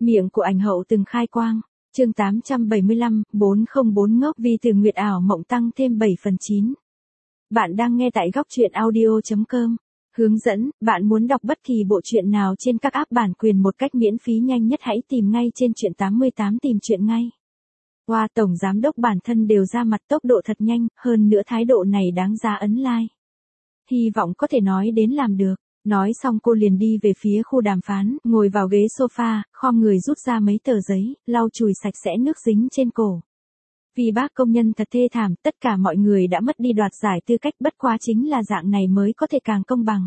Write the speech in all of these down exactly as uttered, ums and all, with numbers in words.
Miệng của ảnh hậu từng khai quang. Chương tám trăm bảy mươi lăm, bốn không bốn ngốc vì từ nguyệt ảo mộng tăng thêm bảy phần chín. Bạn đang nghe tại góc truyện audio chấm com. Hướng dẫn, bạn muốn đọc bất kỳ bộ truyện nào trên các app bản quyền một cách miễn phí nhanh nhất hãy tìm ngay trên truyện tám mươi tám tìm truyện ngay. Hoa tổng giám đốc bản thân đều ra mặt tốc độ thật nhanh, hơn nữa thái độ này đáng giá ấn like. Hy vọng có thể nói đến làm được. Nói xong cô liền đi về phía khu đàm phán, ngồi vào ghế sofa, khom người rút ra mấy tờ giấy, lau chùi sạch sẽ nước dính trên cổ. Vì bác công nhân thật thê thảm, tất cả mọi người đã mất đi đoạt giải tư cách, bất quá chính là dạng này mới có thể càng công bằng.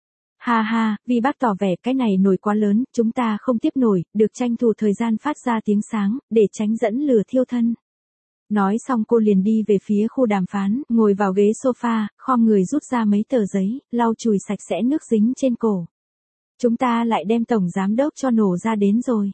Ha ha, vì bác tỏ vẻ cái này nổi quá lớn, chúng ta không tiếp nổi, được tranh thủ thời gian phát ra tiếng sáng, để tránh dẫn lửa thiêu thân. Nói xong cô liền đi về phía khu đàm phán, ngồi vào ghế sofa, khom người rút ra mấy tờ giấy, lau chùi sạch sẽ nước dính trên cổ. Chúng ta lại đem tổng giám đốc cho nổ ra đến rồi.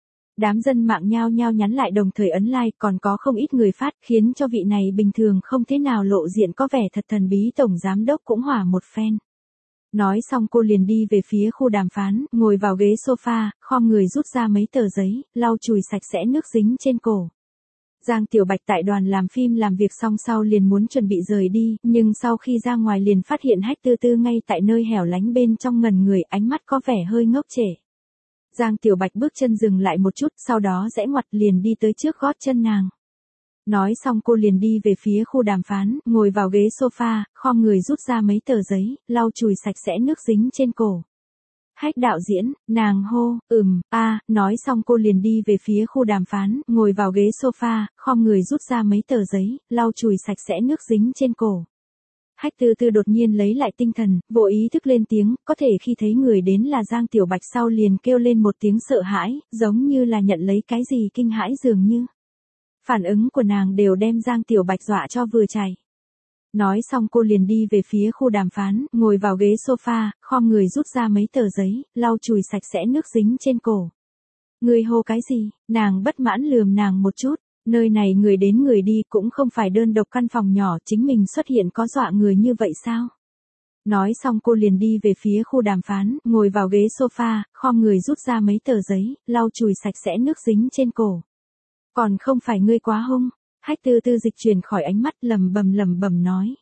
Đám dân mạng nhao nhao nhắn lại đồng thời ấn like, còn có không ít người phát, khiến cho vị này bình thường không thế nào lộ diện có vẻ thật thần bí tổng giám đốc cũng hỏa một phen. Nói xong cô liền đi về phía khu đàm phán, ngồi vào ghế sofa, khom người rút ra mấy tờ giấy, lau chùi sạch sẽ nước dính trên cổ. Giang Tiểu Bạch tại đoàn làm phim làm việc xong sau liền muốn chuẩn bị rời đi, nhưng sau khi ra ngoài liền phát hiện Hách Tư Tư ngay tại nơi hẻo lánh bên trong ngẩn người, ánh mắt có vẻ hơi ngốc trệ. Giang Tiểu Bạch bước chân dừng lại một chút, sau đó rẽ ngoặt liền đi tới trước gót chân nàng. Nói xong cô liền đi về phía khu đàm phán, ngồi vào ghế sofa, khom người rút ra mấy tờ giấy, lau chùi sạch sẽ nước dính trên cổ. Hách đạo diễn, nàng hô, ừm, a, à, nói xong cô liền đi về phía khu đàm phán, ngồi vào ghế sofa, khom người rút ra mấy tờ giấy, lau chùi sạch sẽ nước dính trên cổ. Hách Tư Tư đột nhiên lấy lại tinh thần, vô ý thức lên tiếng, có thể khi thấy người đến là Giang Tiểu Bạch sau liền kêu lên một tiếng sợ hãi, giống như là nhận lấy cái gì kinh hãi dường như. Phản ứng của nàng đều đem Giang Tiểu Bạch dọa cho vừa chảy. Nói xong cô liền đi về phía khu đàm phán, ngồi vào ghế sofa, khom người rút ra mấy tờ giấy, lau chùi sạch sẽ nước dính trên cổ. Người hô cái gì? Nàng bất mãn lườm nàng một chút, nơi này người đến người đi cũng không phải đơn độc căn phòng nhỏ, chính mình xuất hiện có dọa người như vậy sao? Nói xong cô liền đi về phía khu đàm phán, ngồi vào ghế sofa, khom người rút ra mấy tờ giấy, lau chùi sạch sẽ nước dính trên cổ. Còn không phải ngươi quá hung. Hách Tư Tư dịch chuyển khỏi ánh mắt, lầm bầm lầm bầm nói.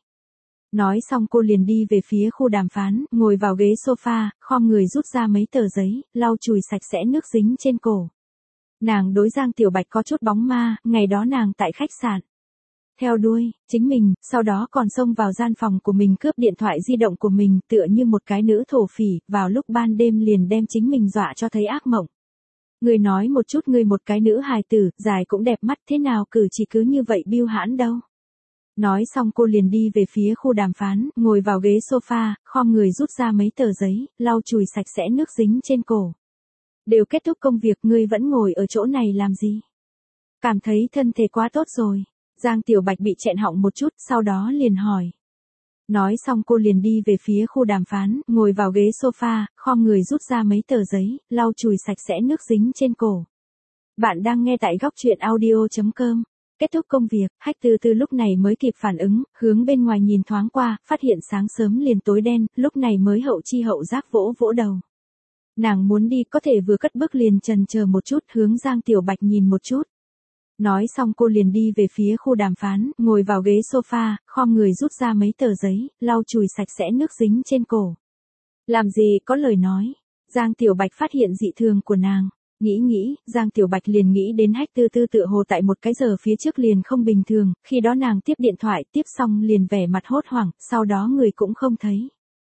Nói xong cô liền đi về phía khu đàm phán, ngồi vào ghế sofa, khom người rút ra mấy tờ giấy, lau chùi sạch sẽ nước dính trên cổ. Nàng đối Giang Tiểu Bạch có chút bóng ma, ngày đó nàng tại khách sạn. Theo đuôi, chính mình, sau đó còn xông vào gian phòng của mình cướp điện thoại di động của mình, tựa như một cái nữ thổ phỉ, vào lúc ban đêm liền đem chính mình dọa cho thấy ác mộng. Người nói một chút, ngươi một cái nữ hài tử, dài cũng đẹp mắt, thế nào cử chỉ cứ như vậy biêu hãn đâu. Nói xong cô liền đi về phía khu đàm phán, ngồi vào ghế sofa, khom người rút ra mấy tờ giấy, lau chùi sạch sẽ nước dính trên cổ. Đều kết thúc công việc, ngươi vẫn ngồi ở chỗ này làm gì? Cảm thấy thân thể quá tốt rồi. Giang Tiểu Bạch bị chẹn họng một chút, sau đó liền hỏi. Nói xong cô liền đi về phía khu đàm phán, ngồi vào ghế sofa, khom người rút ra mấy tờ giấy, lau chùi sạch sẽ nước dính trên cổ. Bạn đang nghe tại góc truyện audio chấm com. Kết thúc công việc, Hách Tư Tư lúc này mới kịp phản ứng, hướng bên ngoài nhìn thoáng qua, phát hiện sáng sớm liền tối đen, lúc này mới hậu chi hậu giác vỗ vỗ đầu. Nàng muốn đi, có thể vừa cất bước liền chần chờ một chút, hướng Giang Tiểu Bạch nhìn một chút. Nói xong cô liền đi về phía khu đàm phán, ngồi vào ghế sofa, khom người rút ra mấy tờ giấy, lau chùi sạch sẽ nước dính trên cổ. Làm gì có lời nói. Giang Tiểu Bạch phát hiện dị thường của nàng. Nghĩ nghĩ, Giang Tiểu Bạch liền nghĩ đến Hách Tư Tư tựa hồ tại một cái giờ phía trước liền không bình thường, khi đó nàng tiếp điện thoại, tiếp xong liền vẻ mặt hốt hoảng, sau đó người cũng không thấy.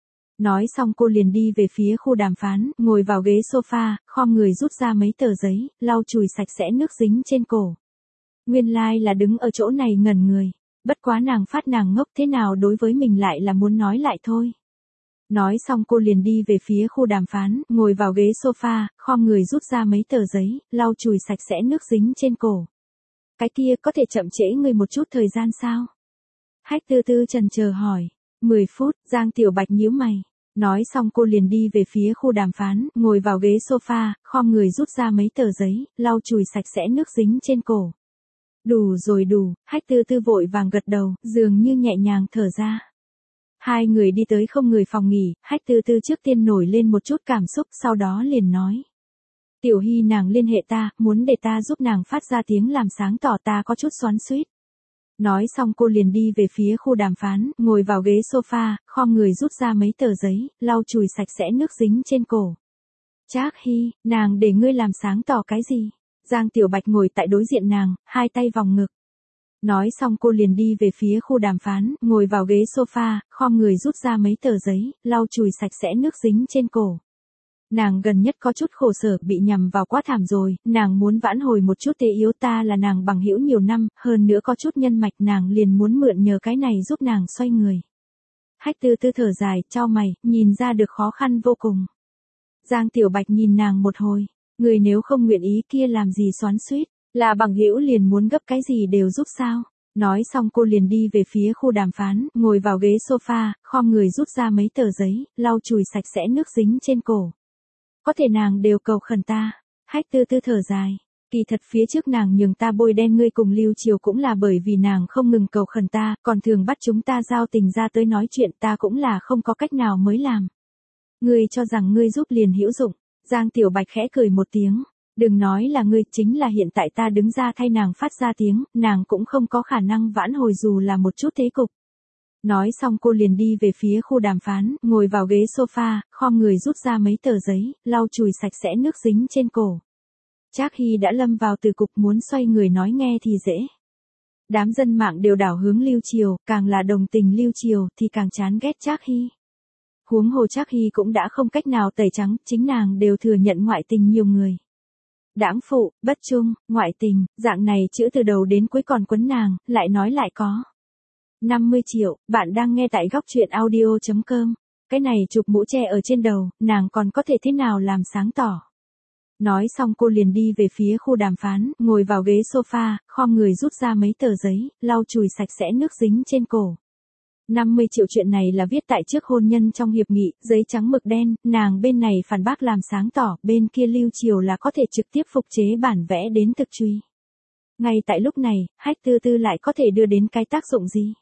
Nói xong cô liền đi về phía khu đàm phán, ngồi vào ghế sofa, khom người rút ra mấy tờ giấy, lau chùi sạch sẽ nước dính trên cổ. Nguyên lai like là đứng ở chỗ này ngẩn người, bất quá nàng phát nàng ngốc thế nào đối với mình lại là muốn nói lại thôi. Nói xong cô liền đi về phía khu đàm phán, ngồi vào ghế sofa, khom người rút ra mấy tờ giấy, lau chùi sạch sẽ nước dính trên cổ. Cái kia có thể chậm trễ người một chút thời gian sao? Hách Tư Tư chần chờ hỏi. mười phút, Giang Tiểu Bạch nhíu mày. Nói xong cô liền đi về phía khu đàm phán, ngồi vào ghế sofa, khom người rút ra mấy tờ giấy, lau chùi sạch sẽ nước dính trên cổ. Đủ rồi đủ, Hách Tư Tư vội vàng gật đầu, dường như nhẹ nhàng thở ra. Hai người đi tới không người phòng nghỉ, Hách Tư Tư trước tiên nổi lên một chút cảm xúc, sau đó liền nói. Tiểu Hy nàng liên hệ ta, muốn để ta giúp nàng phát ra tiếng làm sáng tỏ ta có chút xoắn xuýt. Nói xong cô liền đi về phía khu đàm phán, ngồi vào ghế sofa, khom người rút ra mấy tờ giấy, lau chùi sạch sẽ nước dính trên cổ. Trác Hy, nàng để ngươi làm sáng tỏ cái gì? Giang Tiểu Bạch ngồi tại đối diện nàng, hai tay vòng ngực. Nói xong cô liền đi về phía khu đàm phán, ngồi vào ghế sofa, khom người rút ra mấy tờ giấy, lau chùi sạch sẽ nước dính trên cổ. Nàng gần nhất có chút khổ sở bị nhằm vào quá thảm rồi, nàng muốn vãn hồi một chút tế yếu, ta là nàng bằng hữu nhiều năm, hơn nữa có chút nhân mạch, nàng liền muốn mượn nhờ cái này giúp nàng xoay người. Hách Tư Tư thở dài, chau mày, nhìn ra được khó khăn vô cùng. Giang Tiểu Bạch nhìn nàng một hồi, người nếu không nguyện ý kia làm gì xoắn xuýt, là bằng hữu liền muốn gấp cái gì đều giúp sao. Nói xong cô liền đi về phía khu đàm phán, ngồi vào ghế sofa, khom người rút ra mấy tờ giấy, lau chùi sạch sẽ nước dính trên cổ. Có thể nàng đều cầu khẩn ta. Hách Tư Tư thở dài. Kỳ thật phía trước nàng nhường ta bôi đen ngươi cùng Lưu Triều cũng là bởi vì nàng không ngừng cầu khẩn ta, còn thường bắt chúng ta giao tình ra tới nói chuyện, ta cũng là không có cách nào mới làm. Ngươi cho rằng ngươi giúp liền hữu dụng. Giang Tiểu Bạch khẽ cười một tiếng. Đừng nói là ngươi, chính là hiện tại ta đứng ra thay nàng phát ra tiếng, nàng cũng không có khả năng vãn hồi dù là một chút thế cục. Nói xong cô liền đi về phía khu đàm phán, ngồi vào ghế sofa, khom người rút ra mấy tờ giấy, lau chùi sạch sẽ nước dính trên cổ. Trác Hy đã lâm vào từ cục, muốn xoay người nói nghe thì dễ. Đám dân mạng đều đảo hướng Lưu Triều, càng là đồng tình Lưu Triều thì càng chán ghét Trác Hy. Huống hồ Trác Hy cũng đã không cách nào tẩy trắng, chính nàng đều thừa nhận ngoại tình nhiều người. Đãng phụ, bất trung, ngoại tình, dạng này chữ từ đầu đến cuối còn quấn nàng, lại nói lại có. năm mươi triệu, bạn đang nghe tại góc truyện audio chấm com. Cái này chụp mũ che ở trên đầu, nàng còn có thể thế nào làm sáng tỏ. Nói xong cô liền đi về phía khu đàm phán, ngồi vào ghế sofa, khom người rút ra mấy tờ giấy, lau chùi sạch sẽ nước dính trên cổ. năm mươi triệu chuyện này là viết tại trước hôn nhân trong hiệp nghị, giấy trắng mực đen, nàng bên này phản bác làm sáng tỏ, bên kia Lưu Triều là có thể trực tiếp phục chế bản vẽ đến thực truy. Ngay tại lúc này, Hách Tư Tư lại có thể đưa đến cái tác dụng gì?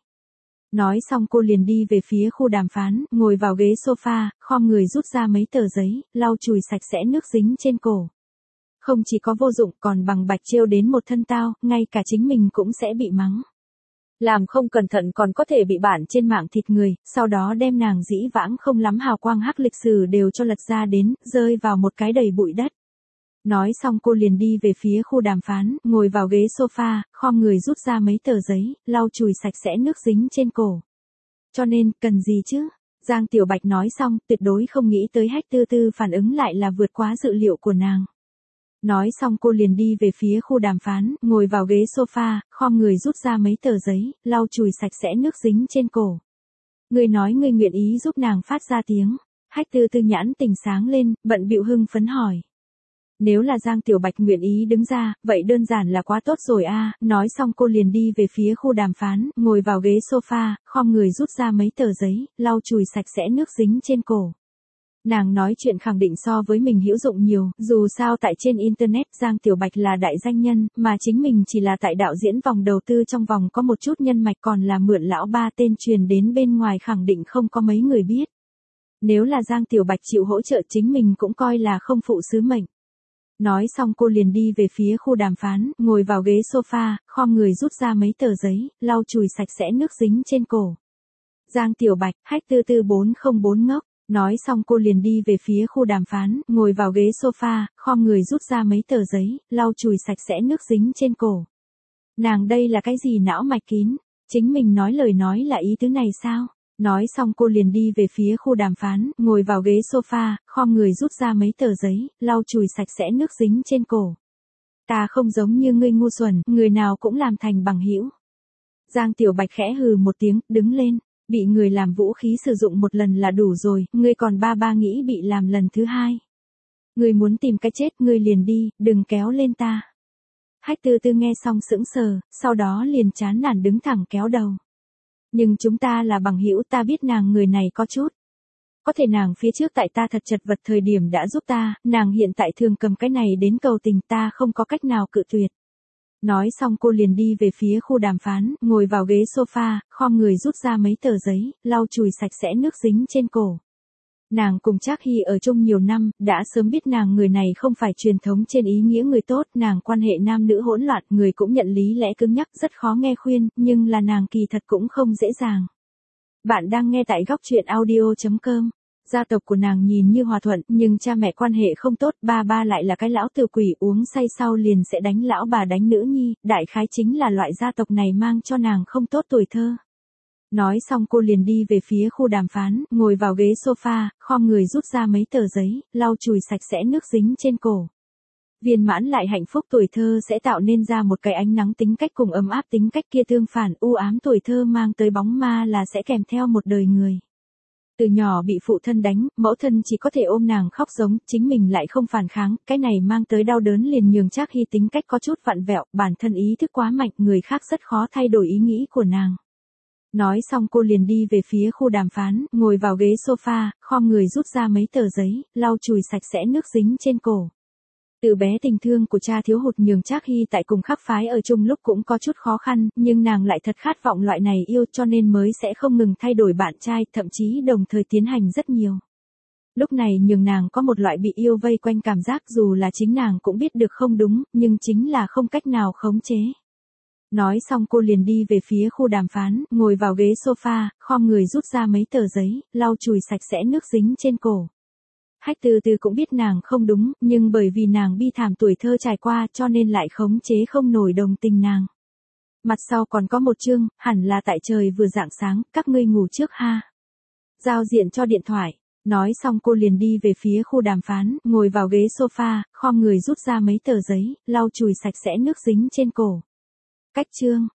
Nói xong cô liền đi về phía khu đàm phán, ngồi vào ghế sofa, khom người rút ra mấy tờ giấy, lau chùi sạch sẽ nước dính trên cổ. Không chỉ có vô dụng còn bằng bạch trêu đến một thân tao, ngay cả chính mình cũng sẽ bị mắng. Làm không cẩn thận còn có thể bị bản trên mạng thịt người, sau đó đem nàng dĩ vãng không lắm hào quang hắc lịch sử đều cho lật ra đến, rơi vào một cái đầy bụi đất. Nói xong cô liền đi về phía khu đàm phán, ngồi vào ghế sofa, khom người rút ra mấy tờ giấy, lau chùi sạch sẽ nước dính trên cổ. Cho nên, cần gì chứ? Giang Tiểu Bạch nói xong, tuyệt đối không nghĩ tới Hách Tư Tư phản ứng lại là vượt quá dự liệu của nàng. Nói xong cô liền đi về phía khu đàm phán, ngồi vào ghế sofa, khom người rút ra mấy tờ giấy, lau chùi sạch sẽ nước dính trên cổ. Người nói người nguyện ý giúp nàng phát ra tiếng. Hách Tư Tư nhãn tình sáng lên, bận bịu hưng phấn hỏi. Nếu là Giang Tiểu Bạch nguyện ý đứng ra, vậy đơn giản là quá tốt rồi a. Nói xong cô liền đi về phía khu đàm phán, ngồi vào ghế sofa, khom người rút ra mấy tờ giấy, lau chùi sạch sẽ nước dính trên cổ. Nàng nói chuyện khẳng định so với mình hữu dụng nhiều, dù sao tại trên Internet Giang Tiểu Bạch là đại danh nhân, mà chính mình chỉ là tại đạo diễn vòng đầu tư trong vòng có một chút nhân mạch, còn là mượn lão ba tên truyền đến bên ngoài khẳng định không có mấy người biết. Nếu là Giang Tiểu Bạch chịu hỗ trợ chính mình cũng coi là không phụ sứ mệnh. Nói xong cô liền đi về phía khu đàm phán, ngồi vào ghế sofa, khom người rút ra mấy tờ giấy, lau chùi sạch sẽ nước dính trên cổ. Giang Tiểu Bạch, Hách Tư Tư bốn không bốn ngốc. Nói xong cô liền đi về phía khu đàm phán, ngồi vào ghế sofa, khom người rút ra mấy tờ giấy, lau chùi sạch sẽ nước dính trên cổ. Nàng đây là cái gì não mạch kín? Chính mình nói lời nói là ý tứ này sao? Nói xong cô liền đi về phía khu đàm phán, ngồi vào ghế sofa, khom người rút ra mấy tờ giấy, lau chùi sạch sẽ nước dính trên cổ. Ta không giống như ngươi ngu xuẩn, người nào cũng làm thành bằng hữu. Giang Tiểu Bạch khẽ hừ một tiếng, đứng lên. Bị người làm vũ khí sử dụng một lần là đủ rồi, ngươi còn ba ba nghĩ bị làm lần thứ hai. Ngươi muốn tìm cái chết ngươi liền đi, đừng kéo lên ta. Hách Tư Tư nghe xong sững sờ, sau đó liền chán nản đứng thẳng kéo đầu. Nhưng chúng ta là bằng hữu, ta biết nàng người này có chút. Có thể nàng phía trước tại ta thật chật vật thời điểm đã giúp ta, nàng hiện tại thường cầm cái này đến cầu tình, ta không có cách nào cự tuyệt. Nói xong cô liền đi về phía khu đàm phán, ngồi vào ghế sofa, khom người rút ra mấy tờ giấy, lau chùi sạch sẽ nước dính trên cổ. Nàng cùng Trác Hy ở chung nhiều năm, đã sớm biết nàng người này không phải truyền thống trên ý nghĩa người tốt, nàng quan hệ nam nữ hỗn loạn, người cũng nhận lý lẽ cứng nhắc, rất khó nghe khuyên, nhưng là nàng kỳ thật cũng không dễ dàng. Bạn đang nghe tại góc truyện audio chấm com. Gia tộc của nàng nhìn như hòa thuận, nhưng cha mẹ quan hệ không tốt, ba ba lại là cái lão tử quỷ, uống say sau liền sẽ đánh lão bà đánh nữ nhi, đại khái chính là loại gia tộc này mang cho nàng không tốt tuổi thơ. Nói xong cô liền đi về phía khu đàm phán, ngồi vào ghế sofa, khom người rút ra mấy tờ giấy, lau chùi sạch sẽ nước dính trên cổ. Viên mãn lại hạnh phúc tuổi thơ sẽ tạo nên ra một cái ánh nắng tính cách cùng ấm áp tính cách kia tương phản, u ám tuổi thơ mang tới bóng ma là sẽ kèm theo một đời người. Từ nhỏ bị phụ thân đánh, mẫu thân chỉ có thể ôm nàng khóc giống, chính mình lại không phản kháng, cái này mang tới đau đớn liền nhường Trác Hy tính cách có chút vặn vẹo, bản thân ý thức quá mạnh, người khác rất khó thay đổi ý nghĩ của nàng. Nói xong cô liền đi về phía khu đàm phán, ngồi vào ghế sofa, khom người rút ra mấy tờ giấy, lau chùi sạch sẽ nước dính trên cổ. Từ bé tình thương của cha thiếu hụt nhường Trác Hy tại cùng khắc phái ở chung lúc cũng có chút khó khăn, nhưng nàng lại thật khát vọng loại này yêu cho nên mới sẽ không ngừng thay đổi bạn trai, thậm chí đồng thời tiến hành rất nhiều. Lúc này nhường nàng có một loại bị yêu vây quanh cảm giác dù là chính nàng cũng biết được không đúng, nhưng chính là không cách nào khống chế. Nói xong cô liền đi về phía khu đàm phán, ngồi vào ghế sofa, khom người rút ra mấy tờ giấy, lau chùi sạch sẽ nước dính trên cổ. Hách từ từ cũng biết nàng không đúng, nhưng bởi vì nàng bi thảm tuổi thơ trải qua cho nên lại khống chế không nổi đồng tình nàng. Mặt sau còn có một chương, hẳn là tại trời vừa rạng sáng, các ngươi ngủ trước ha. Giao diện cho điện thoại. Nói xong cô liền đi về phía khu đàm phán, ngồi vào ghế sofa, khom người rút ra mấy tờ giấy, lau chùi sạch sẽ nước dính trên cổ. Cách chương.